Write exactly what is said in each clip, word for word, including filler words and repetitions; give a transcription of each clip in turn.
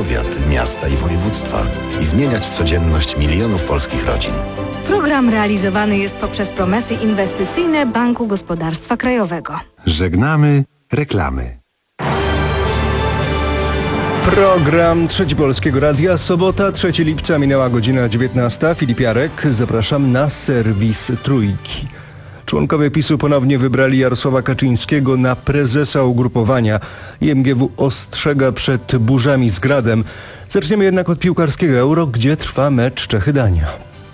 powiaty, miasta i województwa i zmieniać codzienność milionów polskich rodzin. Program realizowany jest poprzez promesy inwestycyjne Banku Gospodarstwa Krajowego. Żegnamy reklamy. Program Trzeci Polskiego Radia. Sobota, trzeciego lipca, minęła godzina dziewiętnasta. Filip Jarek, zapraszam na serwis Trójki. Członkowie PiSu ponownie wybrali Jarosława Kaczyńskiego na prezesa ugrupowania. I M G W ostrzega przed burzami z gradem. Zaczniemy jednak od piłkarskiego Euro, gdzie trwa mecz Czechy-Dania.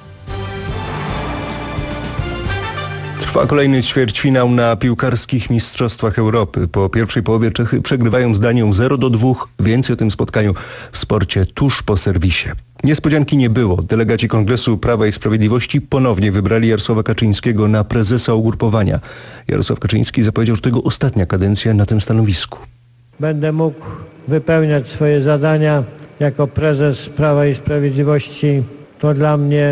Trwa kolejny ćwierćfinał na piłkarskich Mistrzostwach Europy. Po pierwszej połowie Czechy przegrywają z Danią zero do dwóch. Więcej o tym spotkaniu w sporcie tuż po serwisie. Niespodzianki nie było. Delegaci Kongresu Prawa i Sprawiedliwości ponownie wybrali Jarosława Kaczyńskiego na prezesa ugrupowania. Jarosław Kaczyński zapowiedział, że to jego ostatnia kadencja na tym stanowisku. Będę mógł wypełniać swoje zadania jako prezes Prawa i Sprawiedliwości. To dla mnie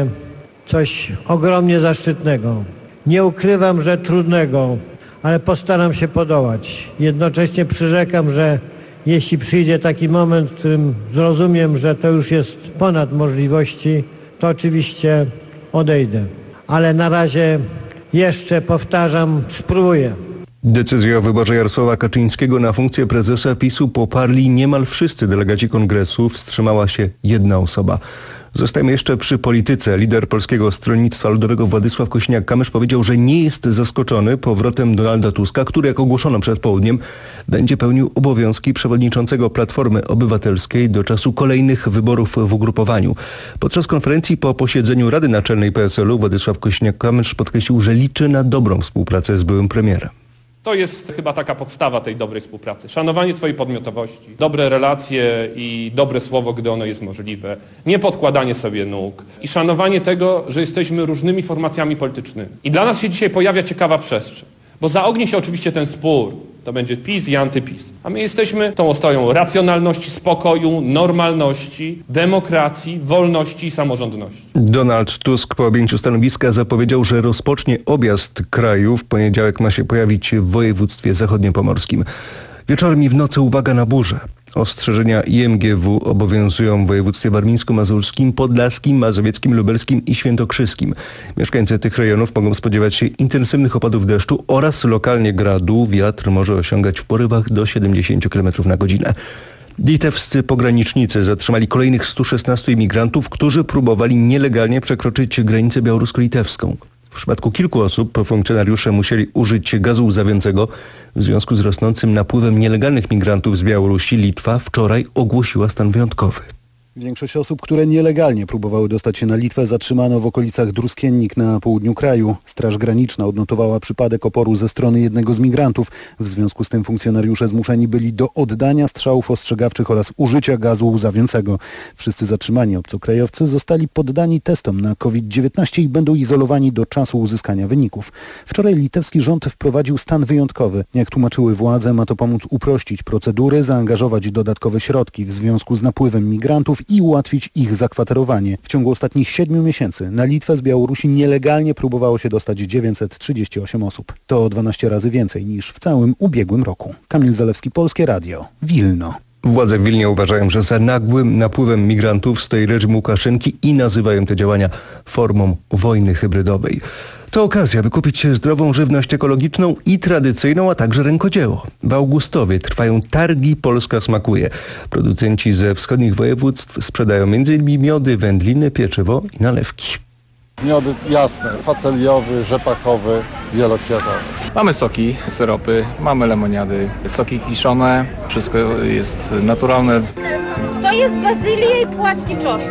coś ogromnie zaszczytnego. Nie ukrywam, że trudnego, ale postaram się podołać. Jednocześnie przyrzekam, że jeśli przyjdzie taki moment, w którym zrozumiem, że to już jest ponad możliwości, to oczywiście odejdę. Ale na razie jeszcze, powtarzam, spróbuję. Decyzję o wyborze Jarosława Kaczyńskiego na funkcję prezesa PiSu poparli niemal wszyscy delegaci Kongresu. Wstrzymała się jedna osoba. Zostajemy jeszcze przy polityce. Lider Polskiego Stronnictwa Ludowego Władysław Kosiniak-Kamysz powiedział, że nie jest zaskoczony powrotem Donalda Tuska, który, jak ogłoszono przed południem, będzie pełnił obowiązki przewodniczącego Platformy Obywatelskiej do czasu kolejnych wyborów w ugrupowaniu. Podczas konferencji po posiedzeniu Rady Naczelnej P S L-u Władysław Kosiniak-Kamysz podkreślił, że liczy na dobrą współpracę z byłym premierem. To jest chyba taka podstawa tej dobrej współpracy. Szanowanie swojej podmiotowości, dobre relacje i dobre słowo, gdy ono jest możliwe. Nie podkładanie sobie nóg i szanowanie tego, że jesteśmy różnymi formacjami politycznymi. I dla nas się dzisiaj pojawia ciekawa przestrzeń, bo zaognie się oczywiście ten spór. To będzie PiS i antyPiS. A my jesteśmy tą ostoją racjonalności, spokoju, normalności, demokracji, wolności i samorządności. Donald Tusk po objęciu stanowiska zapowiedział, że rozpocznie objazd kraju. W poniedziałek ma się pojawić w województwie zachodniopomorskim. Wieczorem i w nocy uwaga na burze. Ostrzeżenia I M G W obowiązują w województwie warmińsko-mazurskim, podlaskim, mazowieckim, lubelskim i świętokrzyskim. Mieszkańcy tych rejonów mogą spodziewać się intensywnych opadów deszczu oraz lokalnie gradu. Wiatr może osiągać w porywach do siedemdziesiąt kilometrów na godzinę. Litewscy pogranicznicy zatrzymali kolejnych stu szesnastu imigrantów, którzy próbowali nielegalnie przekroczyć granicę białorusko-litewską. W przypadku kilku osób funkcjonariusze musieli użyć gazu łzawiącego. W związku z rosnącym napływem nielegalnych migrantów z Białorusi Litwa wczoraj ogłosiła stan wyjątkowy. Większość osób, które nielegalnie próbowały dostać się na Litwę, zatrzymano w okolicach Druskiennik na południu kraju. Straż Graniczna odnotowała przypadek oporu ze strony jednego z migrantów. W związku z tym funkcjonariusze zmuszeni byli do oddania strzałów ostrzegawczych oraz użycia gazu łzawiącego. Wszyscy zatrzymani obcokrajowcy zostali poddani testom na COVID dziewiętnaście i będą izolowani do czasu uzyskania wyników. Wczoraj litewski rząd wprowadził stan wyjątkowy. Jak tłumaczyły władze, ma to pomóc uprościć procedury, zaangażować dodatkowe środki w związku z napływem migrantów i ułatwić ich zakwaterowanie. W ciągu ostatnich siedmiu miesięcy na Litwę z Białorusi nielegalnie próbowało się dostać dziewięćset trzydzieści osiem osób. To dwanaście razy więcej niż w całym ubiegłym roku. Kamil Zalewski, Polskie Radio, Wilno. Władze w Wilnie uważają, że za nagłym napływem migrantów stoi reżim Łukaszenki i nazywają te działania formą wojny hybrydowej. To okazja, by kupić zdrową żywność ekologiczną i tradycyjną, a także rękodzieło. W Augustowie trwają targi Polska smakuje. Producenci ze wschodnich województw sprzedają między innymi miody, wędliny, pieczywo i nalewki. Miody jasne, faceliowy, rzepakowy, wielokwiatowy. Mamy soki, syropy, mamy lemoniady, soki kiszone, wszystko jest naturalne. To jest bazylia i płatki czosnku.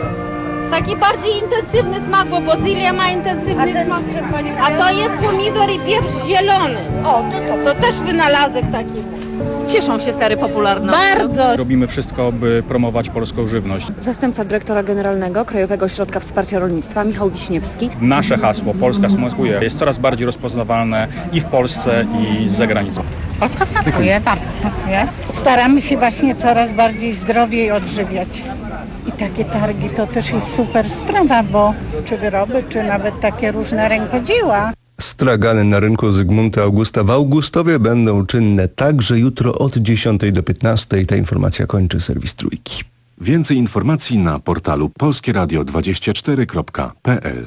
Taki bardziej intensywny smak, bo bazylia ma intensywny a smak. A to jest pomidor i pieprz zielony. O, to, to, to też wynalazek taki. Cieszą się sery popularnością. Bardzo. Robimy wszystko, by promować polską żywność. Zastępca dyrektora generalnego Krajowego Ośrodka Wsparcia Rolnictwa Michał Wiśniewski. Nasze hasło Polska smakuje jest coraz bardziej rozpoznawalne i w Polsce, i za granicą. Polska smakuje, bardzo smakuje. Staramy się właśnie coraz bardziej zdrowiej odżywiać. I takie targi to też jest super sprawa, bo czy wyroby, czy nawet takie różne rękodzieła. Stragany na rynku Zygmunta Augusta w Augustowie będą czynne także jutro od dziesiątej do piętnastej. Ta informacja kończy serwis Trójki. Więcej informacji na portalu polskie radio dwadzieścia cztery kropka p l.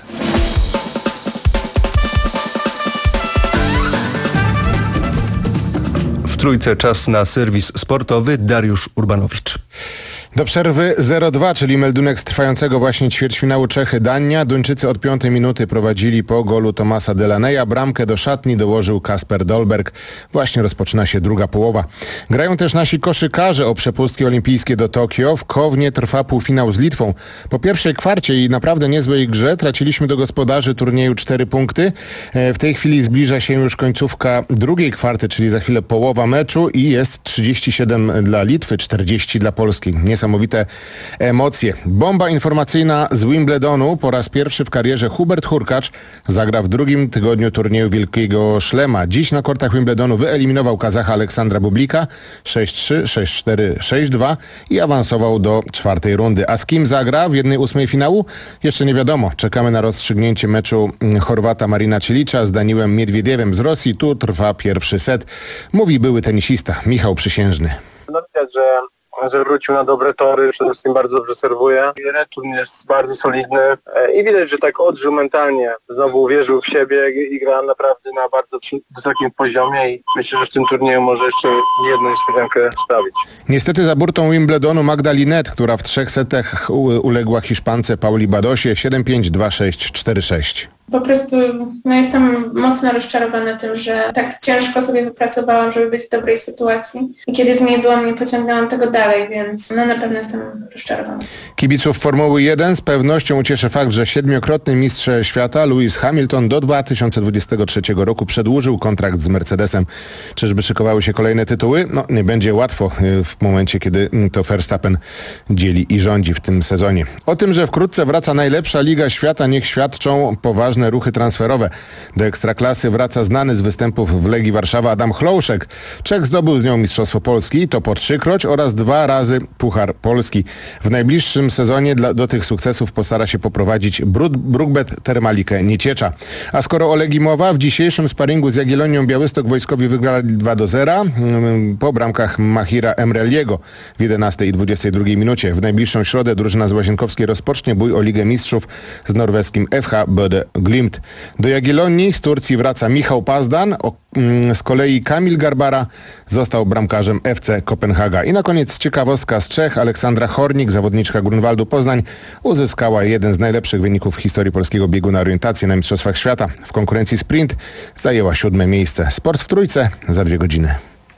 W Trójce czas na serwis sportowy. Dariusz Urbanowicz. Do przerwy zero dwa, czyli meldunek z trwającego właśnie ćwierćfinału Czechy-Dania. Duńczycy od piątej minuty prowadzili po golu Thomasa Delaneya. Bramkę do szatni dołożył Kasper Dolberg. Właśnie rozpoczyna się druga połowa. Grają też nasi koszykarze o przepustki olimpijskie do Tokio. W Kownie trwa półfinał z Litwą. Po pierwszej kwarcie i naprawdę niezłej grze traciliśmy do gospodarzy turnieju cztery punkty. W tej chwili zbliża się już końcówka drugiej kwarty, czyli za chwilę połowa meczu i jest trzydzieści siedem dla Litwy, czterdzieści dla Polski. Niesamowite Niesamowite emocje. Bomba informacyjna z Wimbledonu. Po raz pierwszy w karierze Hubert Hurkacz zagra w drugim tygodniu turnieju Wielkiego Szlema. Dziś na kortach Wimbledonu wyeliminował Kazacha Aleksandra Bublika sześć trzy, sześć cztery, sześć dwa i awansował do czwartej rundy. A z kim zagra w jednej ósmej finału? Jeszcze nie wiadomo. Czekamy na rozstrzygnięcie meczu Chorwata Marina Cilicza z Daniłem Miedwiediewem z Rosji. Tu trwa pierwszy set. Mówi były tenisista Michał Przysiężny. No widać, że że wrócił na dobre tory, przede wszystkim bardzo dobrze serwuje. Return jest bardzo solidny i widać, że tak odżył mentalnie. Znowu uwierzył w siebie i gra naprawdę na bardzo wysokim poziomie i myślę, że w tym turnieju może jeszcze jedną niespodziankę sprawić. Niestety za burtą Wimbledonu Magda Linette, która w trzech setach uległa Hiszpance Pauli Badosie siedem pięć, dwa sześć, cztery sześć. Po prostu no jestem mocno rozczarowana tym, że tak ciężko sobie wypracowałam, żeby być w dobrej sytuacji i kiedy w niej byłam, nie pociągnęłam tego dalej, więc no na pewno jestem rozczarowana. Kibiców Formuły jeden z pewnością ucieszy fakt, że siedmiokrotny mistrz świata Lewis Hamilton do dwa tysiące dwudziestego trzeciego roku przedłużył kontrakt z Mercedesem. Czyżby szykowały się kolejne tytuły? No nie będzie łatwo w momencie, kiedy to Verstappen dzieli i rządzi w tym sezonie. O tym, że wkrótce wraca najlepsza liga świata, niech świadczą poważne ruchy transferowe. Do Ekstraklasy wraca znany z występów w Legii Warszawa Adam Chlouszek. Czech zdobył z nią Mistrzostwo Polski, to po trzykroć oraz dwa razy Puchar Polski. W najbliższym sezonie dla, do tych sukcesów postara się poprowadzić Brugbet Termalikę Nieciecza. A skoro o Legii mowa, w dzisiejszym sparingu z Jagiellonią Białystok wojskowi wygrali dwa do zera po bramkach Mahira Emreliego w jedenastej i dwudziestej drugiej minucie. W najbliższą środę drużyna z Łazienkowskiej rozpocznie bój o Ligę Mistrzów z norweskim F H Bøde Glimt. Do Jagiellonii z Turcji wraca Michał Pazdan, o, mm, z kolei Kamil Garbara został bramkarzem F C Kopenhaga. I na koniec ciekawostka z Czech. Aleksandra Hornik, zawodniczka Grunwaldu Poznań, uzyskała jeden z najlepszych wyników w historii polskiego biegu na orientację na Mistrzostwach Świata. W konkurencji sprint zajęła siódme miejsce. Sport w Trójce za dwie godziny.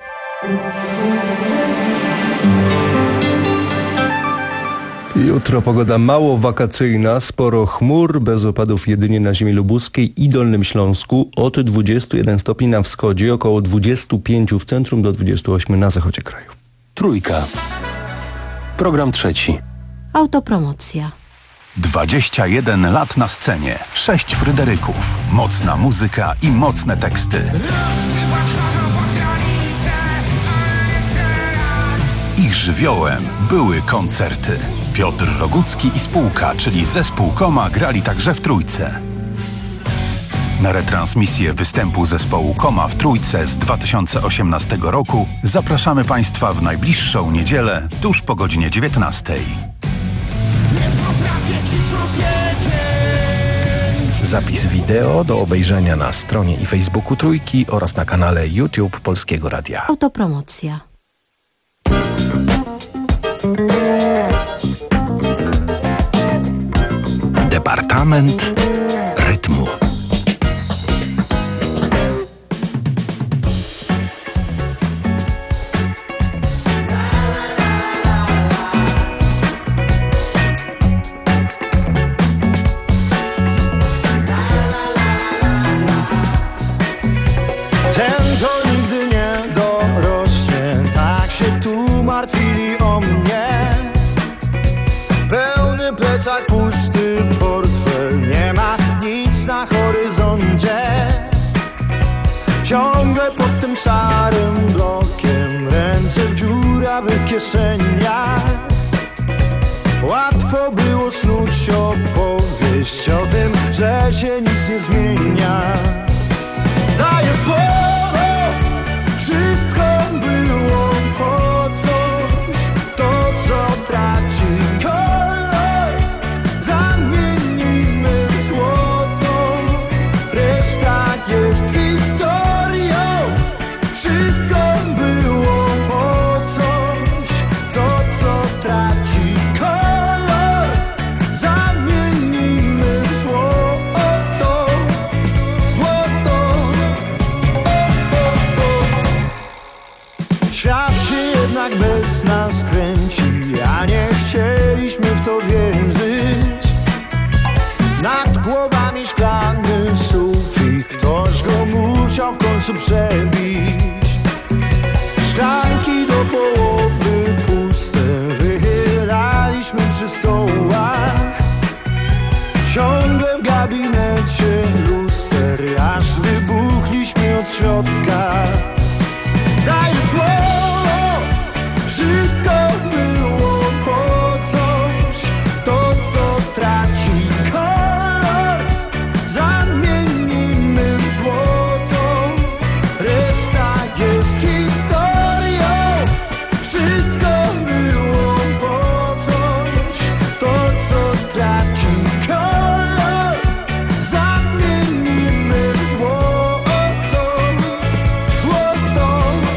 Jutro pogoda mało wakacyjna, sporo chmur, bez opadów jedynie na ziemi lubuskiej i Dolnym Śląsku. Od dwudziestu jeden stopni na wschodzie, około dwudziestu pięciu w centrum do dwudziestu ośmiu na zachodzie kraju. Trójka. Program trzeci. Autopromocja. dwadzieścia jeden lat na scenie, sześć Fryderyków, mocna muzyka i mocne teksty. Ich żywiołem były koncerty. Piotr Rogucki i spółka, czyli zespół Koma, grali także w Trójce. Na retransmisję występu zespołu Koma w Trójce z dwa tysiące osiemnastego roku zapraszamy Państwa w najbliższą niedzielę tuż po godzinie dziewiętnastej. Zapis wideo do obejrzenia na stronie i Facebooku Trójki oraz na kanale YouTube Polskiego Radia. Autopromocja. Departament rytmu. Ten to nigdy nie dorośnie, tak się tu martwili o mnie. Pełny plecak, pusty portfel, nie ma nic na horyzoncie. Ciągle pod tym szarym blokiem, ręce w dziurawych kieszeniach. Łatwo było snuć opowieść o tym, że się nic nie zmienia. Daję słowo, wszystko było po coś, to co traci sposób przebić. Szklanki do połowy puste wychylaliśmy przy stołach. Ciągle w gabinecie luster, aż wybuchliśmy od środka. Daję słowo, wszystko było po coś. To, co traci kolor, zamienimy w złoto. Reszta jest historią. Wszystko było po coś. To, co traci kolor, zamienimy w złoto. Złoto.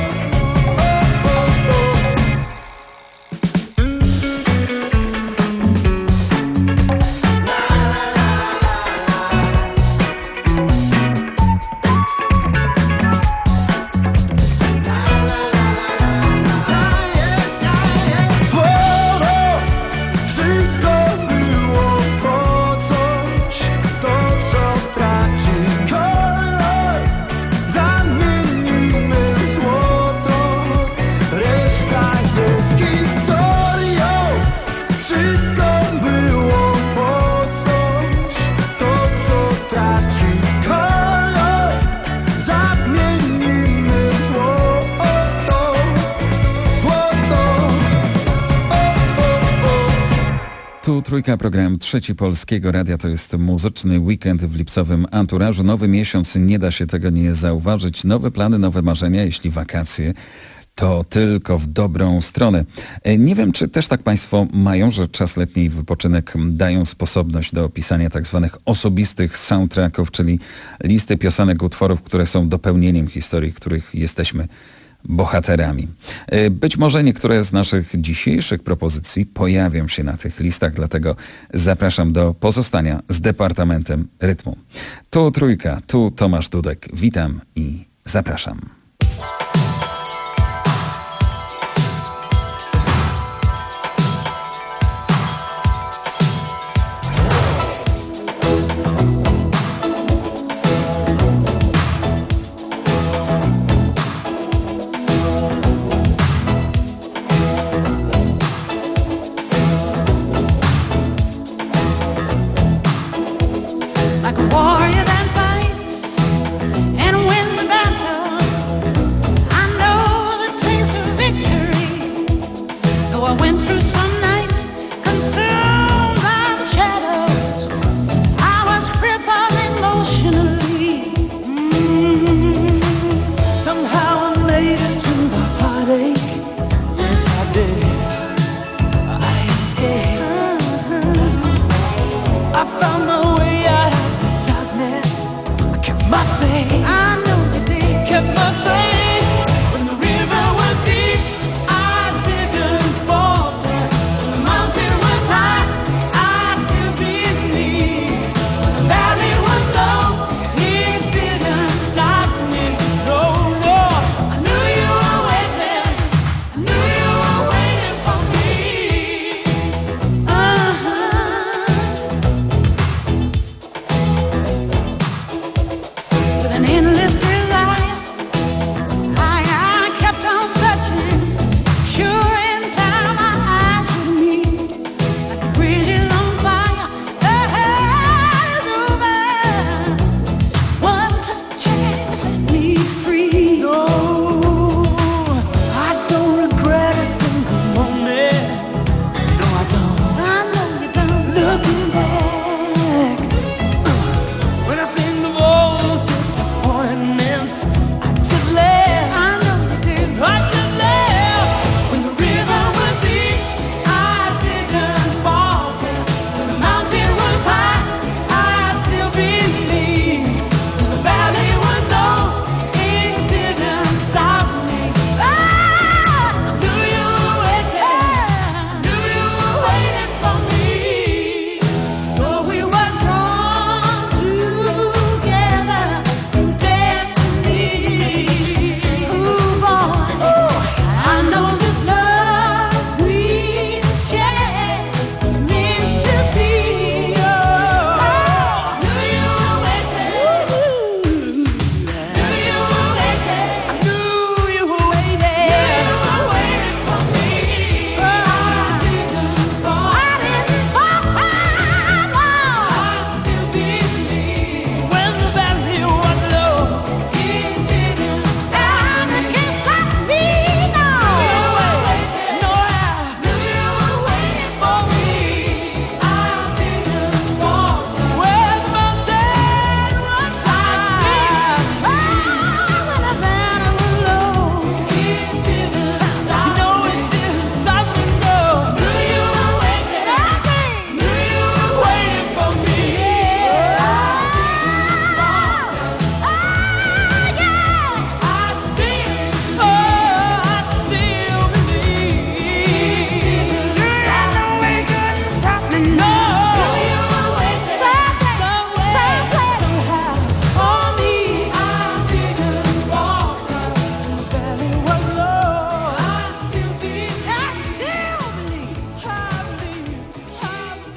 Słowo, wszystko było po coś. To, co traci kolor, zamienimy w złoto. Reszta jest historią. Wszystko było po coś. To, co traci kolor, zamienimy w złoto. Złoto. Tu Trójka, program Trzeci Polskiego Radia. To jest muzyczny weekend w lipcowym anturażu. Nowy miesiąc, nie da się tego nie zauważyć. Nowe plany, nowe marzenia, jeśli wakacje, to tylko w dobrą stronę. E, Nie wiem, czy też tak Państwo mają, że czas letni i wypoczynek dają sposobność do pisania tak zwanych osobistych soundtracków, czyli listy piosenek, utworów, które są dopełnieniem historii, których jesteśmy bohaterami. E, Być może niektóre z naszych dzisiejszych propozycji pojawią się na tych listach, dlatego zapraszam do pozostania z Departamentem Rytmu. Tu Trójka, tu Tomasz Dudek. Witam i zapraszam. Like a warrior that fights and wins the battle, I know the taste of victory. Though I went through some nights consumed by the shadows, I was crippled emotionally. Mm. Somehow I made it through the heartache. Yes, I did. I escaped. I found my way out of the darkness. I kept my faith. I know you did. Kept my faith. When the river was deep, I didn't falter. When the mountain was high, I still believed. When the valley was low, it didn't stop me. No, no. I knew you were waiting. I knew you were waiting for me. Uh-huh. With an endless desire, I, I kept on searching. Sure, in time our eyes would meet. Like the bridge is on fire, the hell is over. One touch and set me free. No, I don't regret a single moment. No, I don't. I know you don't. Looking back, when I think of all those disappointments, I just laugh. I know you did. I just laugh. When the river was deep, I didn't falter. When the mountain was high, I still believed. When the valley was low, it didn't stop me. Ah, I knew you were waiting. Knew you were waiting for me.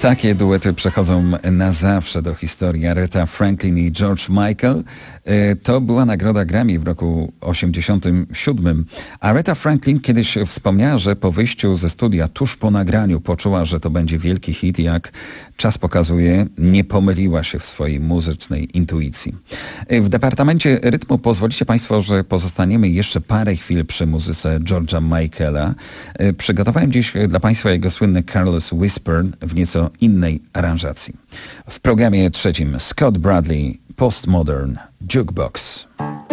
Takie duety przechodzą na zawsze do historii. Aretha Franklin i George Michael. To była nagroda Grammy w roku osiemdziesiątym siódmym. Aretha Franklin kiedyś wspomniała, że po wyjściu ze studia tuż po nagraniu poczuła, że to będzie wielki hit. Jak czas pokazuje, nie pomyliła się w swojej muzycznej intuicji. W Departamencie Rytmu pozwolicie Państwo, że pozostaniemy jeszcze parę chwil przy muzyce George'a Michaela. Przygotowałem dziś dla Państwa jego słynny Careless Whisper w nieco innej aranżacji. W programie trzecim Scott Bradley, Postmodern Jukebox.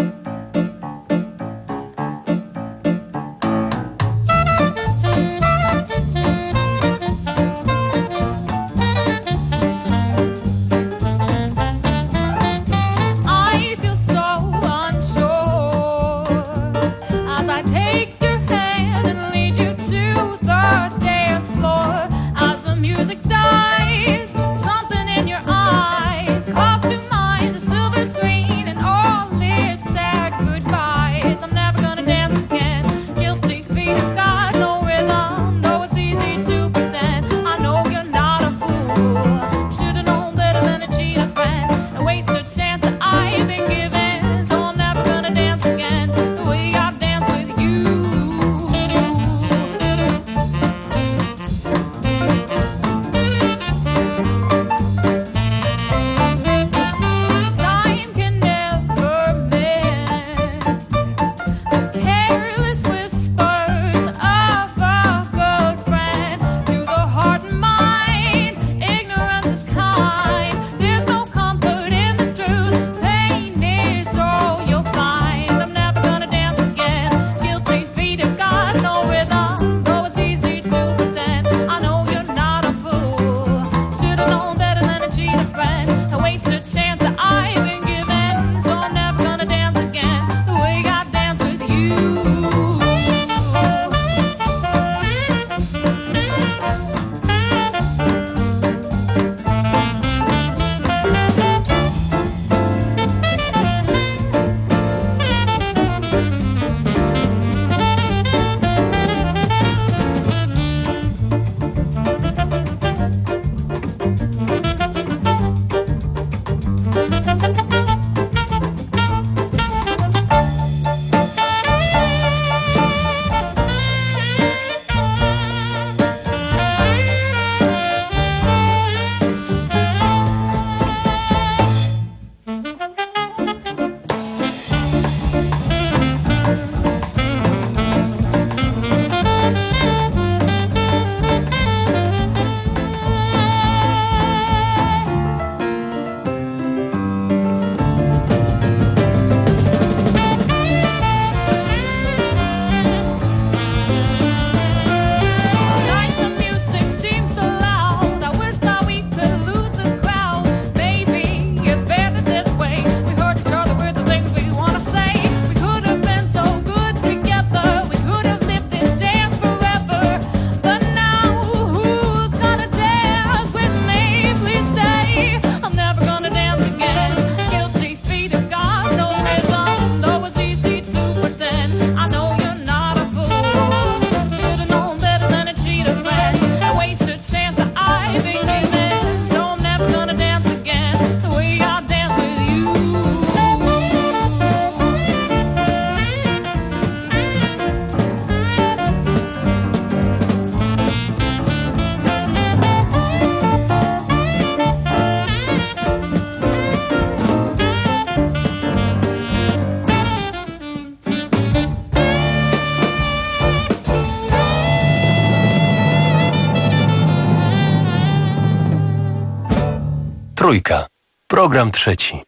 Trójka. Program trzeci.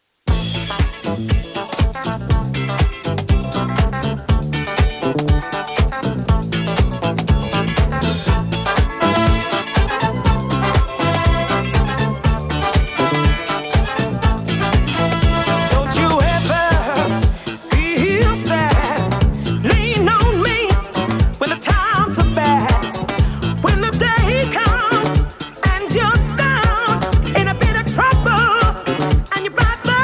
You're down in a bit of trouble and you're back there.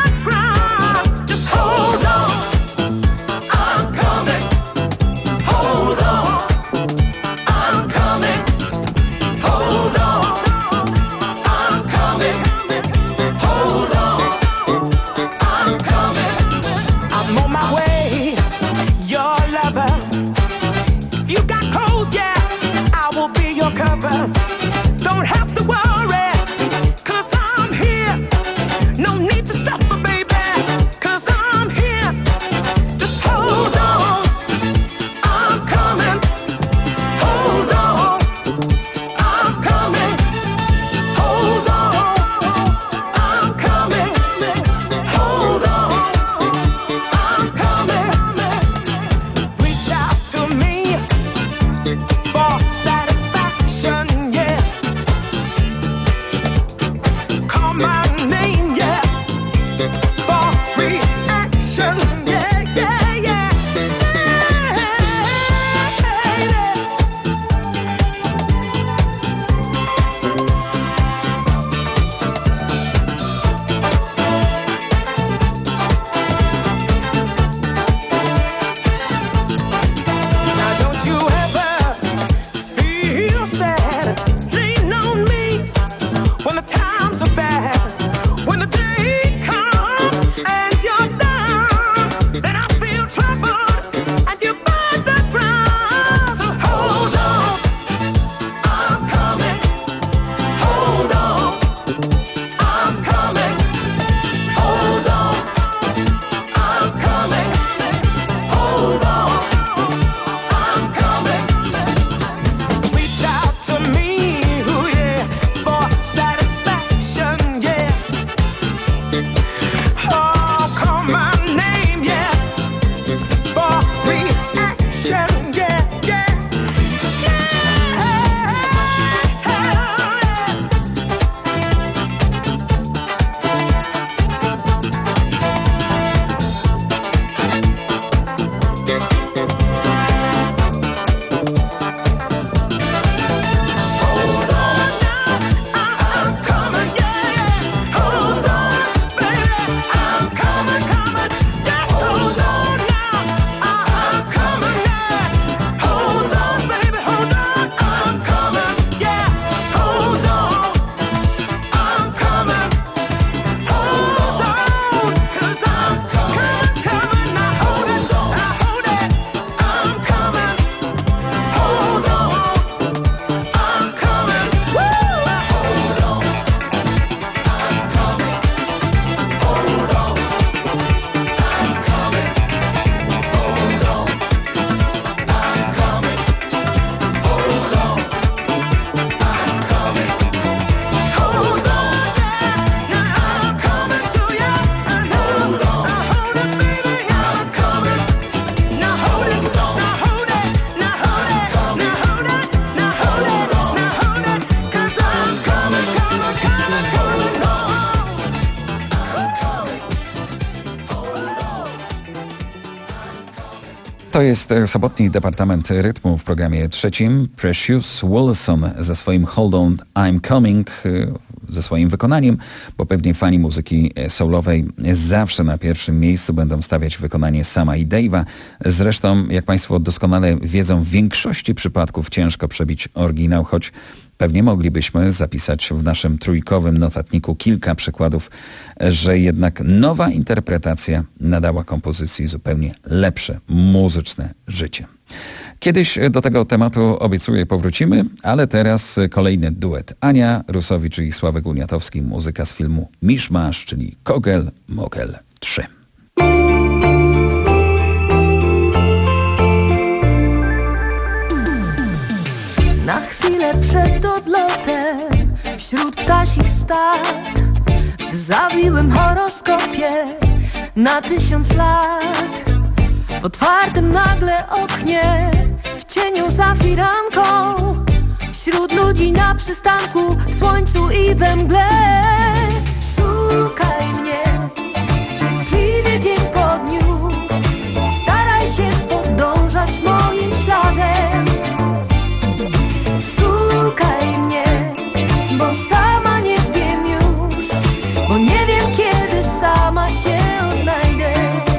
To jest sobotni Departament Rytmu w programie trzecim. Precious Wilson ze swoim Hold On, I'm Coming, ze swoim wykonaniem, bo pewnie fani muzyki soulowej zawsze na pierwszym miejscu będą stawiać wykonanie Sama i Dave'a. Zresztą, jak Państwo doskonale wiedzą, w większości przypadków ciężko przebić oryginał, choć pewnie moglibyśmy zapisać w naszym trójkowym notatniku kilka przykładów, że jednak nowa interpretacja nadała kompozycji zupełnie lepsze muzyczne życie. Kiedyś do tego tematu, obiecuję, powrócimy, ale teraz kolejny duet. Ania Rusowicz i Sławek Uniatowski, muzyka z filmu Miszmasz, czyli Kogel Mogel trzy. Na chwilę przed odlotem, wśród ptasich stad, w zawiłym horoskopie na tysiąc lat. W otwartym nagle oknie, w cieniu za firanką, wśród ludzi na przystanku, w słońcu i we mgle. Szukaj mnie, cierpliwie dzień po dniu, staraj się podążać moim śladem. Szukaj mnie, bo sama nie wiem już, bo nie wiem kiedy sama się odnajdę.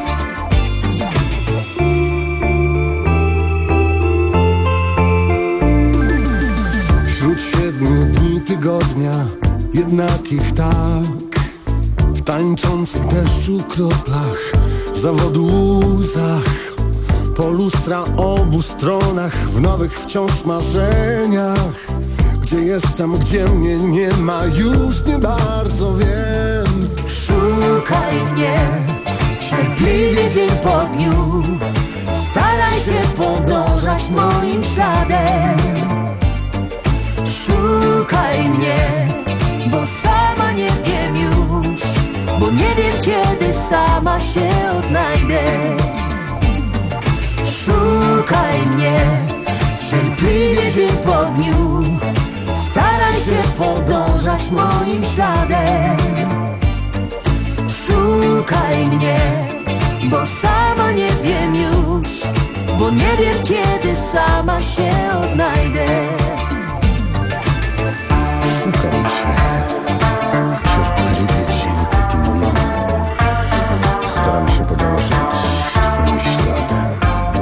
Wśród siedmiu dni tygodnia, jednakich tak, w tańczących deszczu kroplach, zawodu łzach, po lustra obu stronach, w nowych wciąż marzeniach. Gdzie jestem, gdzie mnie nie ma, już nie bardzo wiem. Szukaj mnie, cierpliwie dzień po dniu, staraj się podążać moim śladem. Szukaj mnie, bo sama nie wiem już, bo nie wiem kiedy sama się odnajdę. Szukaj mnie, cierpliwie dzień po dniu, staraj się podążać moim śladem. Szukaj mnie, bo sama nie wiem już, bo nie wiem kiedy sama się odnajdę. Szukam cię, cierpliwie dzień po dniu, staram się podążać twoim śladem.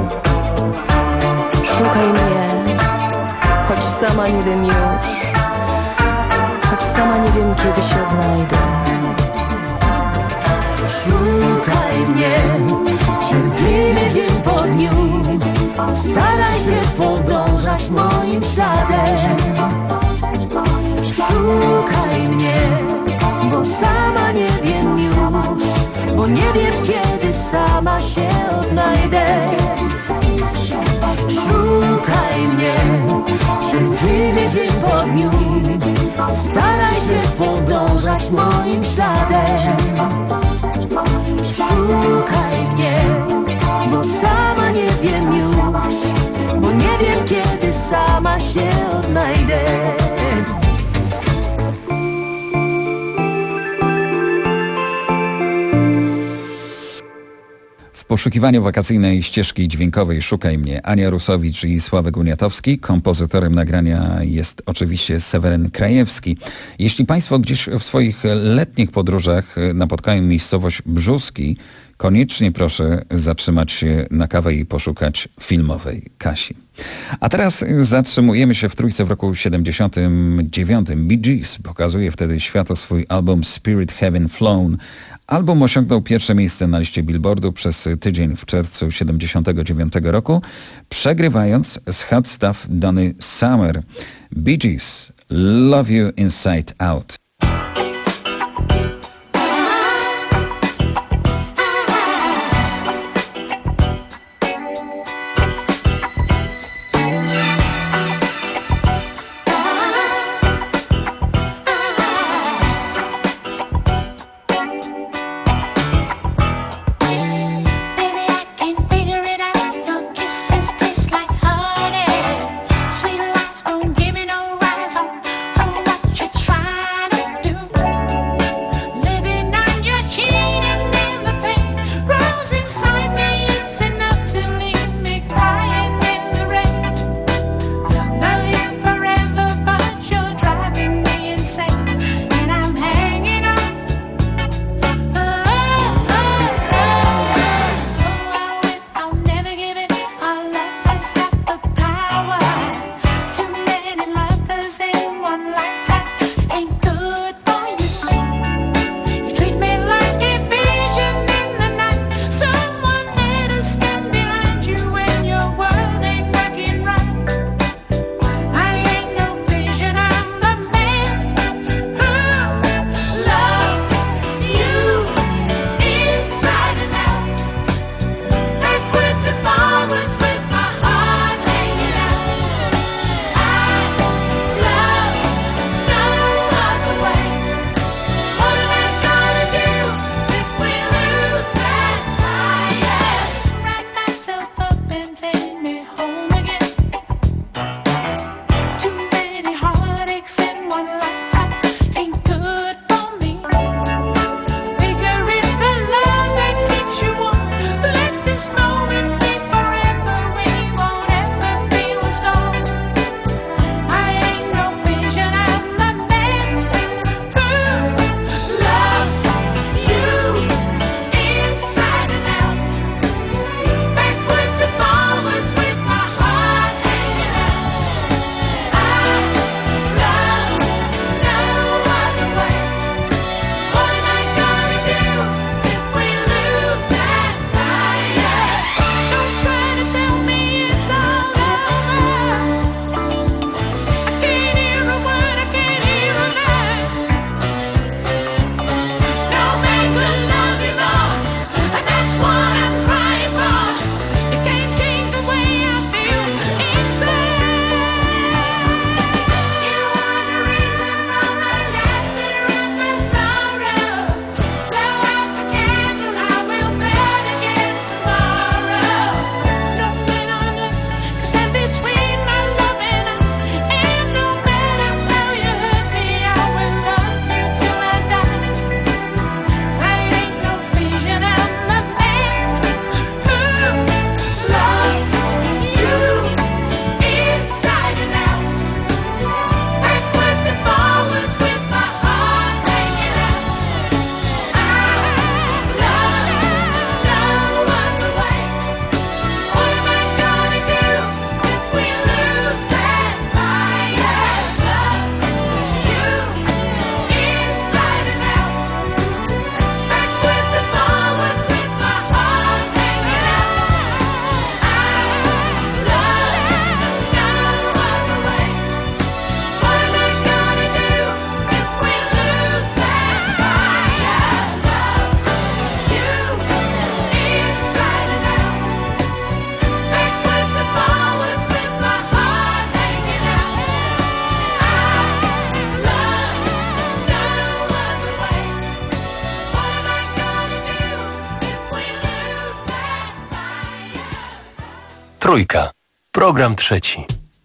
Szukaj mnie, choć sama nie wiem już, choć sama nie wiem kiedy się odnajdę. Szukaj mnie, cierpliwie dzień po dniu, staraj się podążać moim śladem. Szukaj mnie, bo sama nie wiem już, bo nie wiem kiedy sama się odnajdę. Szukaj mnie, cierpliwie dzień po dniu, staraj się podążać moim śladem. Szukaj mnie, bo sama nie wiem już, bo nie wiem kiedy sama się odnajdę. W poszukiwaniu wakacyjnej ścieżki dźwiękowej Szukaj mnie Ania Rusowicz i Sławek Uniatowski. Kompozytorem nagrania jest oczywiście Seweryn Krajewski. Jeśli Państwo gdzieś w swoich letnich podróżach napotkają miejscowość Brzuski, koniecznie proszę zatrzymać się na kawę i poszukać filmowej Kasi. A teraz zatrzymujemy się w Trójce w roku siedemdziesiątym dziewiątym. Bee Gees pokazuje wtedy światu swój album Spirit Heaven Flown. Album osiągnął pierwsze miejsce na liście Billboardu przez tydzień w czerwcu siedemdziesiątego dziewiątego roku, przegrywając z Hot Stuff Donny Summer. Bee Gees, Love You Inside Out. Sweet lies don't give me no rise on, on what you're trying to Trójka. Program trzeci.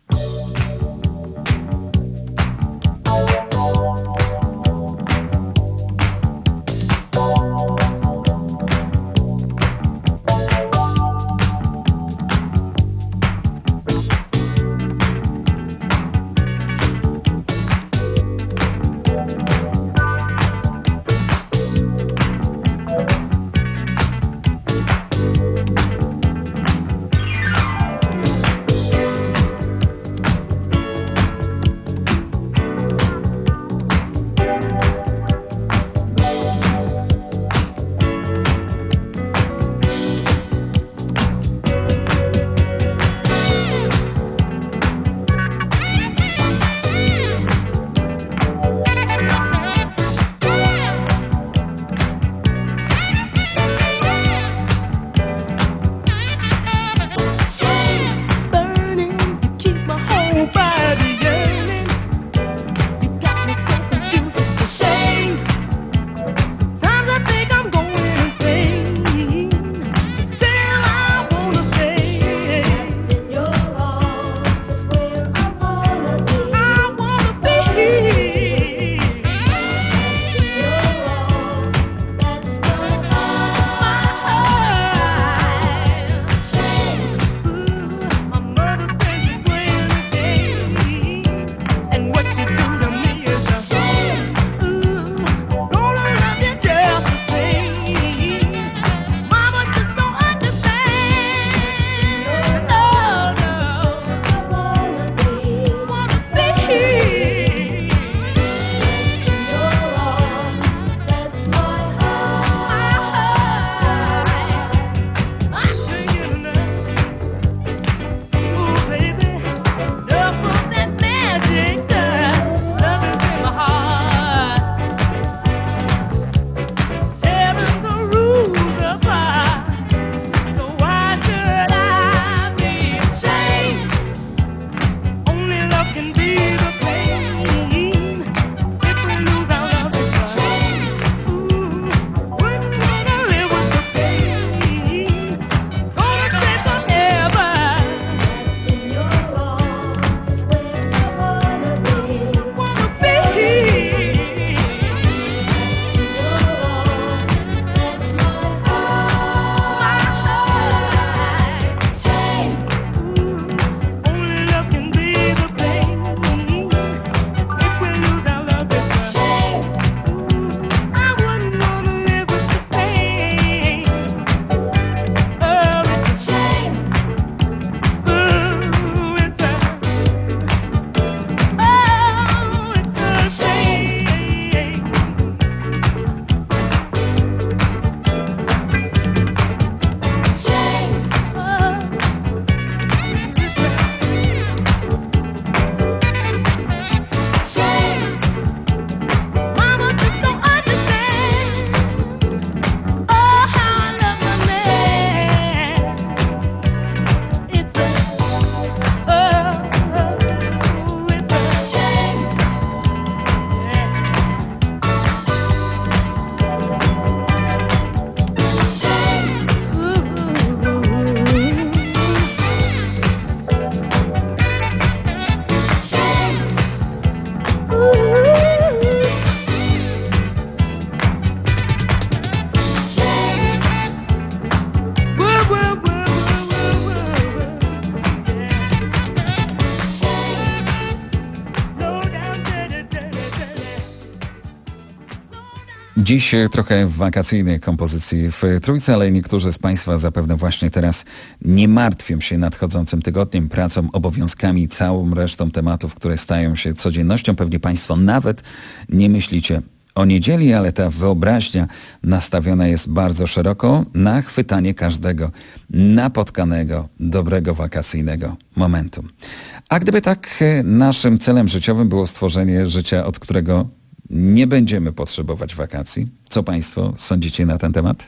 Dziś trochę wakacyjnej kompozycji w Trójce, ale niektórzy z Państwa zapewne właśnie teraz nie martwią się nadchodzącym tygodniem, pracą, obowiązkami, całą resztą tematów, które stają się codziennością. Pewnie Państwo nawet nie myślicie o niedzieli, ale ta wyobraźnia nastawiona jest bardzo szeroko na chwytanie każdego napotkanego, dobrego wakacyjnego momentu. A gdyby tak naszym celem życiowym było stworzenie życia, od którego nie będziemy potrzebować wakacji, co Państwo sądzicie na ten temat?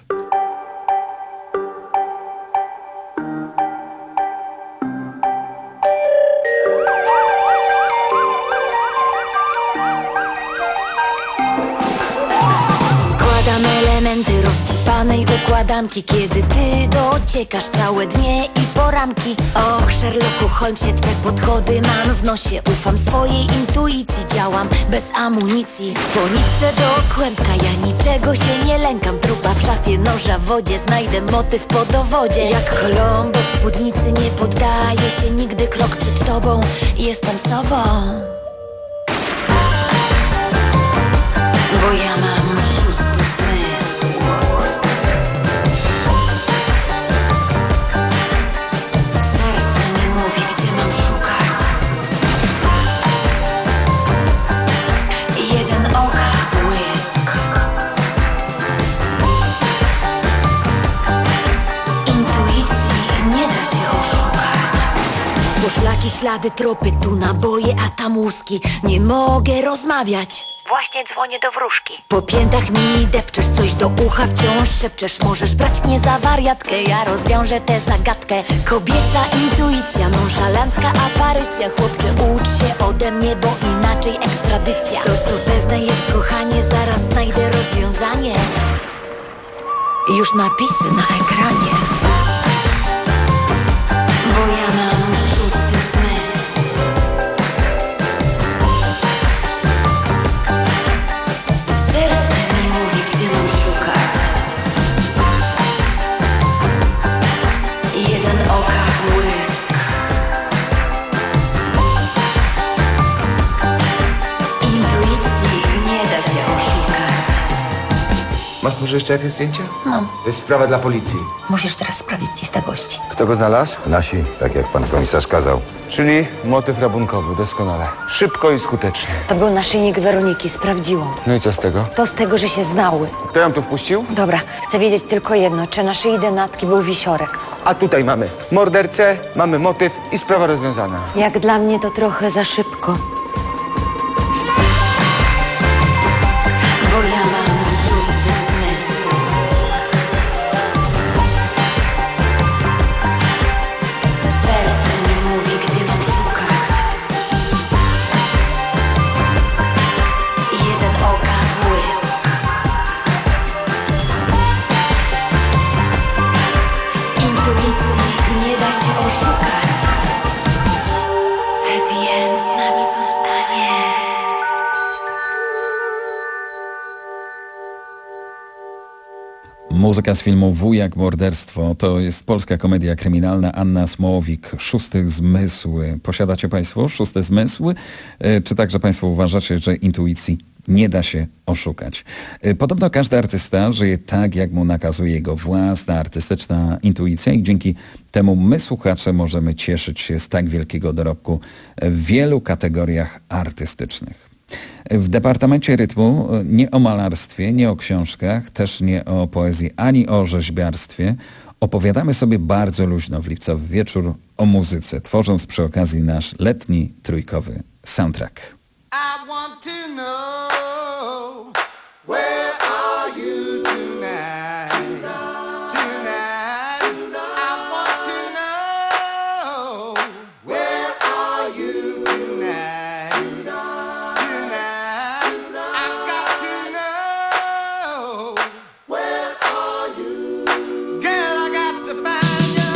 Składam elementy, rozsypam skomplikowanej układanki, kiedy ty dociekasz całe dnie i poranki. Och, Sherlocku Holmesie, twe podchody mam w nosie. Ufam swojej intuicji, działam bez amunicji. Po nitce do kłębka, ja niczego się nie lękam. Trupa w szafie, noża w wodzie, znajdę motyw po dowodzie. Jak Kolombo w spódnicy, nie poddaję się nigdy, krok przed tobą, jestem sobą. Bo ja mam szósty zmysł. Serce mi mówi, gdzie mam szukać. Jeden oka błysk. Intuicji nie da się oszukać. Poszlaki, ślady, tropy, tu naboje, a tam łuski. Nie mogę rozmawiać. Właśnie dzwonię do wróżki. Po piętach mi depczesz, coś do ucha wciąż szepczesz. Możesz brać mnie za wariatkę, ja rozwiążę tę zagadkę. Kobieca intuicja, nonszalancka aparycja. Chłopcze, ucz się ode mnie, bo inaczej ekstradycja. To co pewne jest, kochanie, zaraz znajdę rozwiązanie. Już napisy na ekranie. Bo ja mam szósty zmysł. Masz może jeszcze jakieś zdjęcia? Mam. To jest sprawa dla policji. Musisz teraz sprawdzić listę gości. Kto go znalazł? Nasi, tak jak pan komisarz kazał. Czyli motyw rabunkowy, doskonale. Szybko i skutecznie. To był naszyjnik Weroniki, sprawdziłam. No i co z tego? To z tego, że się znały. Kto ją tu wpuścił? Dobra, chcę wiedzieć tylko jedno, czy na szyi denatki był wisiorek. A tutaj mamy mordercę, mamy motyw i sprawa rozwiązana. Jak dla mnie to trochę za szybko. Bo ja mam szósty zmysł. Serce mi mówi, gdzie mam szukać. Jeden oka błysk. Intuicji nie da się oszukać. Happy end z nami zostanie. Muzyka z filmu Wujak morderstwo to jest polska komedia kryminalna. Anna Smołowik, Szósty zmysł. Posiadacie Państwo szósty zmysł? Czy także Państwo uważacie, że intuicji nie da się oszukać? Podobno każdy artysta żyje tak, jak mu nakazuje jego własna artystyczna intuicja i dzięki temu my, słuchacze, możemy cieszyć się z tak wielkiego dorobku w wielu kategoriach artystycznych. W Departamencie Rytmu nie o malarstwie, nie o książkach, też nie o poezji, ani o rzeźbiarstwie. Opowiadamy sobie bardzo luźno w lipcowy wieczór o muzyce, tworząc przy okazji nasz letni trójkowy soundtrack. I want to know, where are you tonight? Tonight, I want to know, where are you tonight? Tonight, I got to know, where are you? Girl, I got to find you.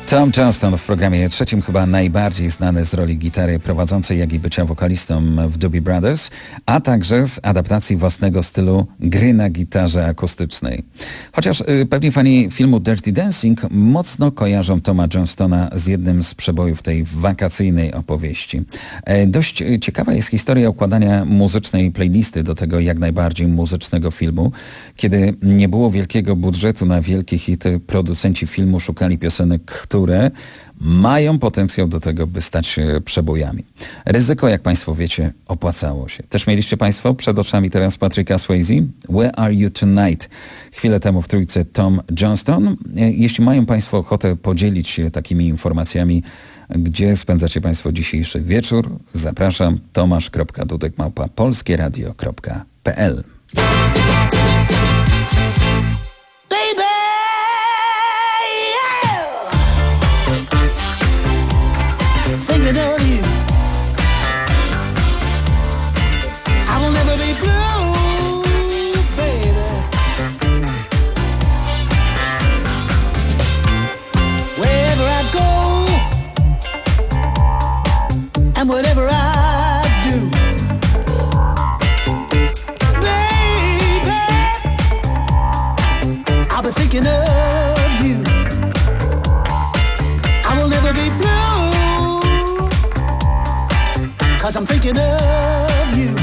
Tom Johnston w programie trzecim, chyba najbardziej znany z roli gitary prowadzącej, jak i bycia wokalistą w Doobie Brothers, a także z adaptacji własnego stylu gry na gitarze akustycznej. Chociaż y, pewni fani filmu Dirty Dancing mocno kojarzą Toma Johnstona z jednym z przebojów tej wakacyjnej opowieści. E, dość ciekawa jest historia układania muzycznej playlisty do tego jak najbardziej muzycznego filmu. Kiedy nie było wielkiego budżetu na wielkie hity, producenci filmu szukali piosenek, które mają potencjał do tego, by stać się przebojami. Ryzyko, jak Państwo wiecie, opłacało się. Też mieliście Państwo przed oczami teraz Patricka Swayze? Where Are You Tonight? Chwilę temu w trójce Tom Johnston. Jeśli mają Państwo ochotę podzielić się takimi informacjami, gdzie spędzacie Państwo dzisiejszy wieczór, zapraszam. tomasz kropka dudek małpa polskie radio kropka p l. Thinking of you, I will never be blue, baby. Wherever I go, and whatever I do, baby, I'll be thinking of you. I will never be blue, 'cause I'm thinking of you.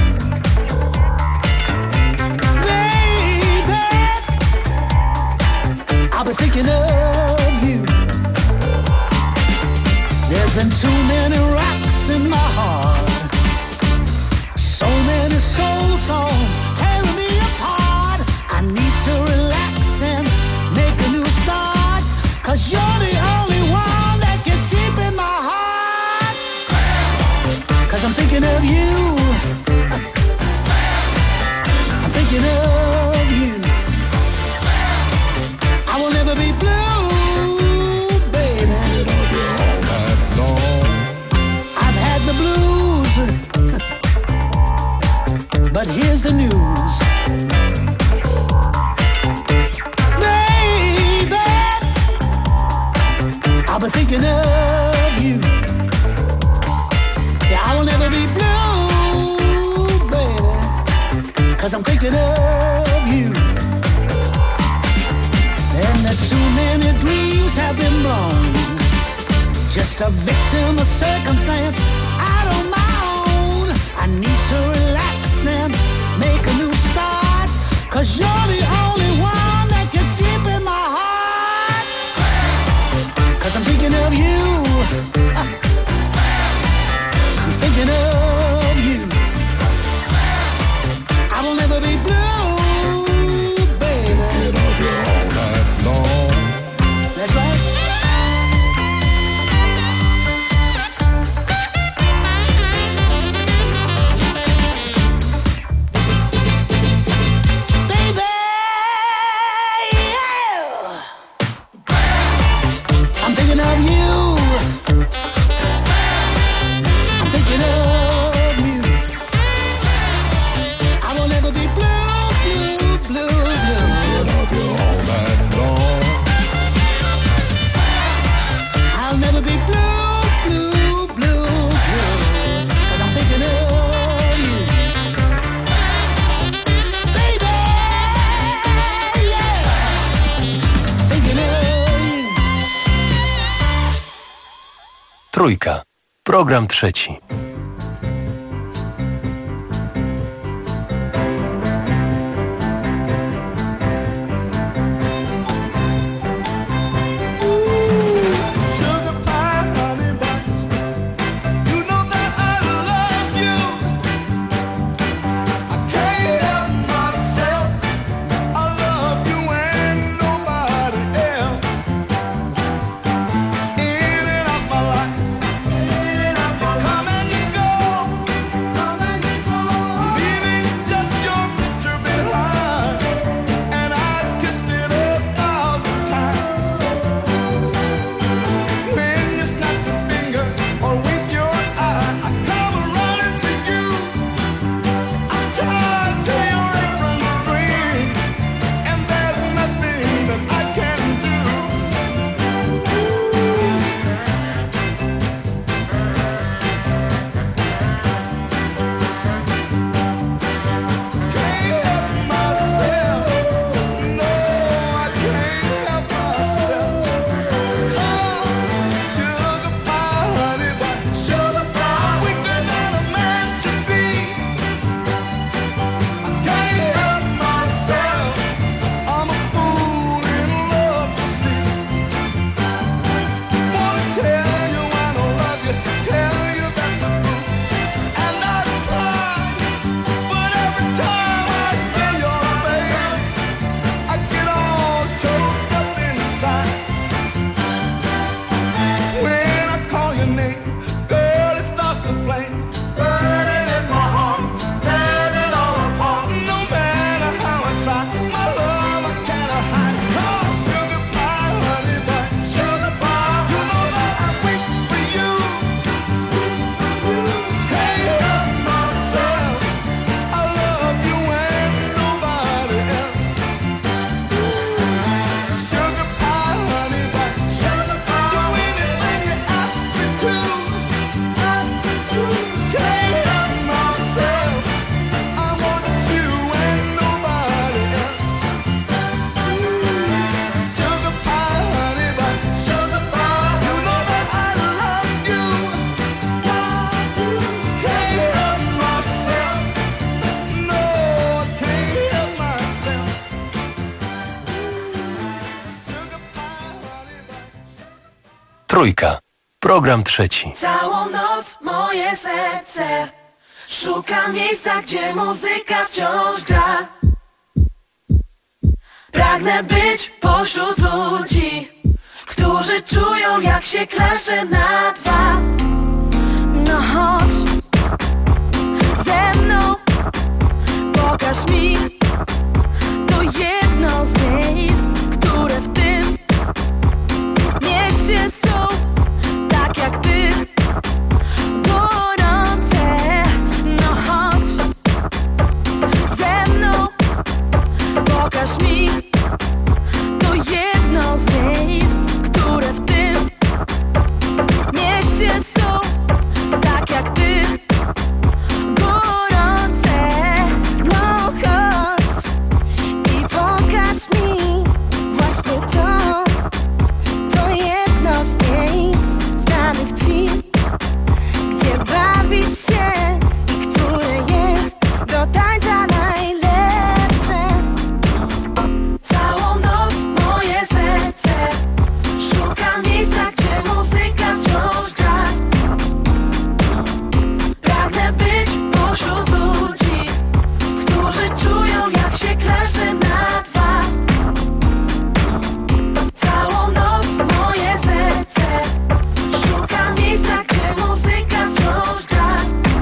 Baby, I'll be thinking of you. There's been too many rocks in my heart, so many soul songs tearing me apart. I need to relax and make a new start, 'cause you're the only one that gets deep in my heart. 'Cause I'm thinking of you. I'm thinking of you. I will never be blue, baby. I've had the blues, but here's the news. Baby, I'll be thinking of you. Yeah, I will never be blue, baby, 'cause I'm thinking of you. And there's too many dreams have been blown, just a victim of circumstance out on my own. I need to relax and make a new start, 'cause you're the only one that gets deep in my heart. 'Cause I'm thinking of you. Thinking of you. I will never be blue, baby. Get up here all night long. That's right. Baby, yeah. I'm thinking of you. Thinking of you. I will never be blue, blue, blue, blue. Get up here all night long. I'll never be blue, blue, blue, blue, 'cause I'm thinking of you. Baby, yeah. Thinking of you. Trójka. Program trzeci. Come and Trójka. Program trzeci. Całą noc moje serce szuka miejsca, gdzie muzyka wciąż gra. Pragnę być pośród ludzi, którzy czują, jak się klaszcze na dwa. No chodź ze mną, pokaż mi to jedno z miejsc, które w tym mieście są tak jak ty, gorące. No chodź ze mną, pokaż mi to jedno z miejsc, które w tym mieście są tak jak ty, gorące. No chodź i pokaż mi właśnie to, to jedno z miejsc znanych ci, gdzie bawisz się i które jest do tańca najlepsze. Całą noc moje serce szuka miejsca, gdzie muzyka wciąż gra. Pragnę być pośród ludzi, którzy czują, jak się klaszcze na dwa. Całą noc moje serce szuka miejsca, gdzie muzyka wciąż gra.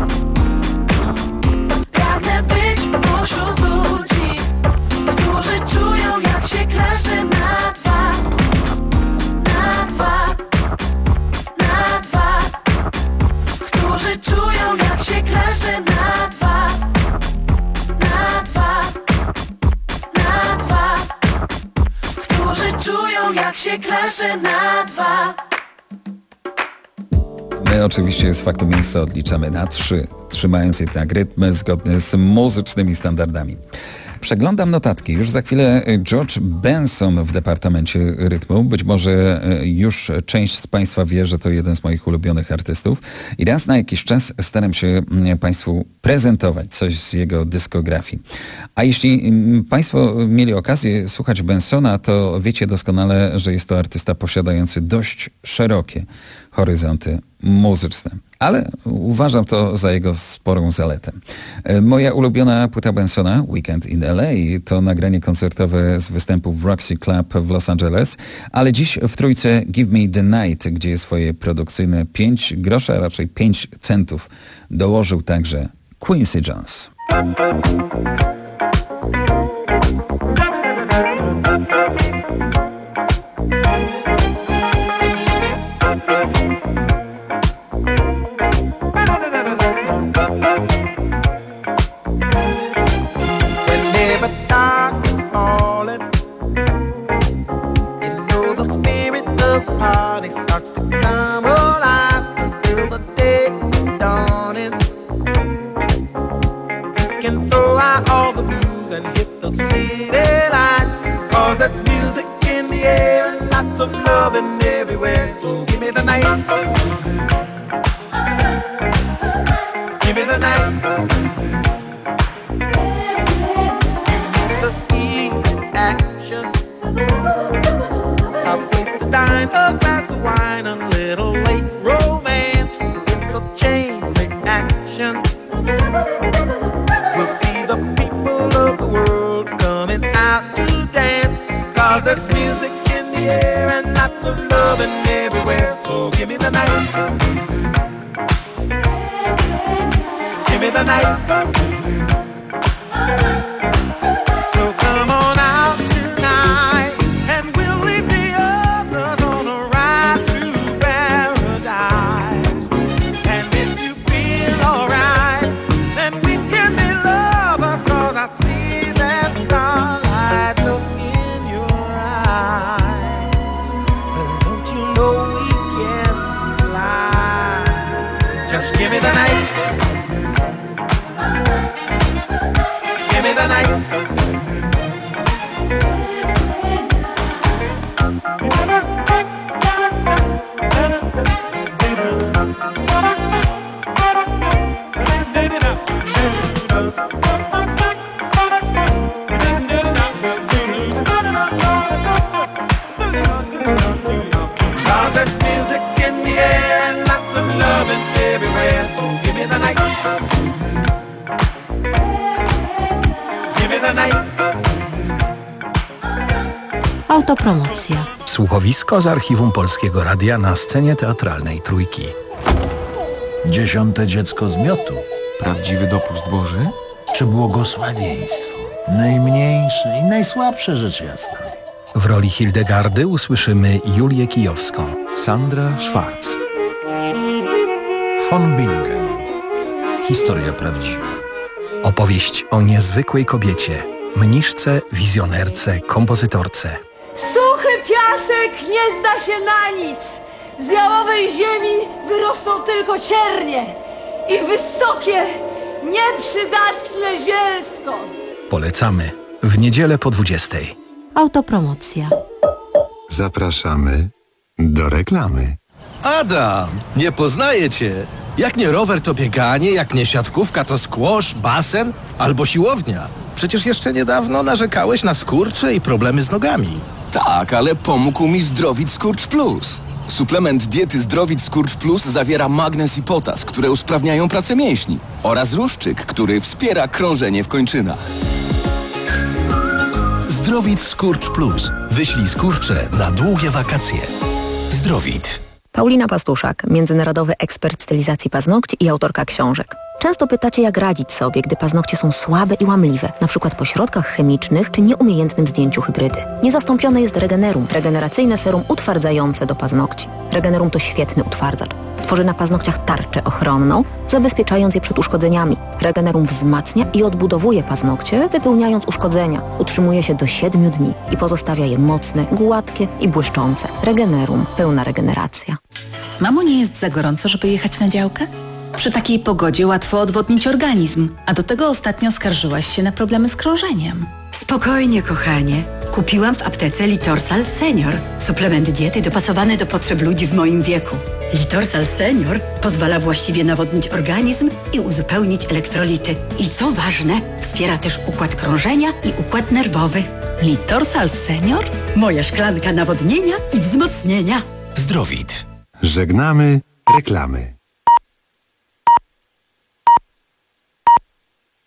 Pragnę być pośród ludzi, którzy czują, jak się klaszcze na dwa. Na dwa, na dwa, którzy czują, jak się klaszcze na dwa. Na dwa, na dwa, którzy czują, jak się klaszcze na dwa. My oczywiście z faktu miejsca odliczamy na trzy, trzymając jednak rytmy zgodne z muzycznymi standardami. Przeglądam notatki. Już za chwilę George Benson w Departamencie Rytmu. Być może już część z Państwa wie, że to jeden z moich ulubionych artystów. I raz na jakiś czas staram się Państwu prezentować coś z jego dyskografii. A jeśli Państwo mieli okazję słuchać Bensona, to wiecie doskonale, że jest to artysta posiadający dość szerokie horyzonty muzyczne. Ale uważam to za jego sporą zaletę. Moja ulubiona płyta Bensona, Weekend in L A, to nagranie koncertowe z występu w Roxy Club w Los Angeles, ale dziś w trójce Give Me the Night, gdzie swoje produkcyjne pięć groszy, a raczej pięć centów dołożył także Quincy Jones. Cause this music Autopromocja. Słuchowisko z archiwum Polskiego Radia na scenie teatralnej Trójki. Dziesiąte dziecko z miotu. Prawdziwy dopust Boży? Czy błogosławieństwo? Najmniejsze i najsłabsze rzecz jasna. W roli Hildegardy usłyszymy Julię Kijowską. Sandra Schwarz. Von Bingen. Historia prawdziwa. Opowieść o niezwykłej kobiecie, mniszce, wizjonerce, kompozytorce. Suchy piasek nie zda się na nic. Z jałowej ziemi wyrosną tylko ciernie i wysokie, nieprzydatne zielsko. Polecamy w niedzielę po dwudziestej. Autopromocja. Zapraszamy do reklamy. Adam, nie poznaję cię. Jak nie rower, to bieganie, jak nie siatkówka, to squash, basen albo siłownia. Przecież jeszcze niedawno narzekałeś na skurcze i problemy z nogami. Tak, ale pomógł mi Zdrowit Skurcz Plus. Suplement diety Zdrowit Skurcz Plus zawiera magnez i potas, które usprawniają pracę mięśni, oraz ruszczyk, który wspiera krążenie w kończynach. Zdrowit Skurcz Plus. Wyślij skurcze na długie wakacje. Zdrowit. Paulina Pastuszak, międzynarodowy ekspert stylizacji paznokci i autorka książek. Często pytacie, jak radzić sobie, gdy paznokcie są słabe i łamliwe, na przykład po środkach chemicznych czy nieumiejętnym zdjęciu hybrydy. Niezastąpione jest Regenerum, regeneracyjne serum utwardzające do paznokci. Regenerum to świetny utwardzacz. Tworzy na paznokciach tarczę ochronną, zabezpieczając je przed uszkodzeniami. Regenerum wzmacnia i odbudowuje paznokcie, wypełniając uszkodzenia. Utrzymuje się do siedmiu dni i pozostawia je mocne, gładkie i błyszczące. Regenerum. Pełna regeneracja. Mamo, nie jest za gorąco, żeby jechać na działkę? Przy takiej pogodzie łatwo odwodnić organizm, a do tego ostatnio skarżyłaś się na problemy z krążeniem. Spokojnie, kochanie. Kupiłam w aptece Litorsal Senior. Suplement diety dopasowany do potrzeb ludzi w moim wieku. Litorsal Senior pozwala właściwie nawodnić organizm i uzupełnić elektrolity. I co ważne, wspiera też układ krążenia i układ nerwowy. Litorsal Senior? Moja szklanka nawodnienia i wzmocnienia. Zdrowit. Żegnamy reklamy.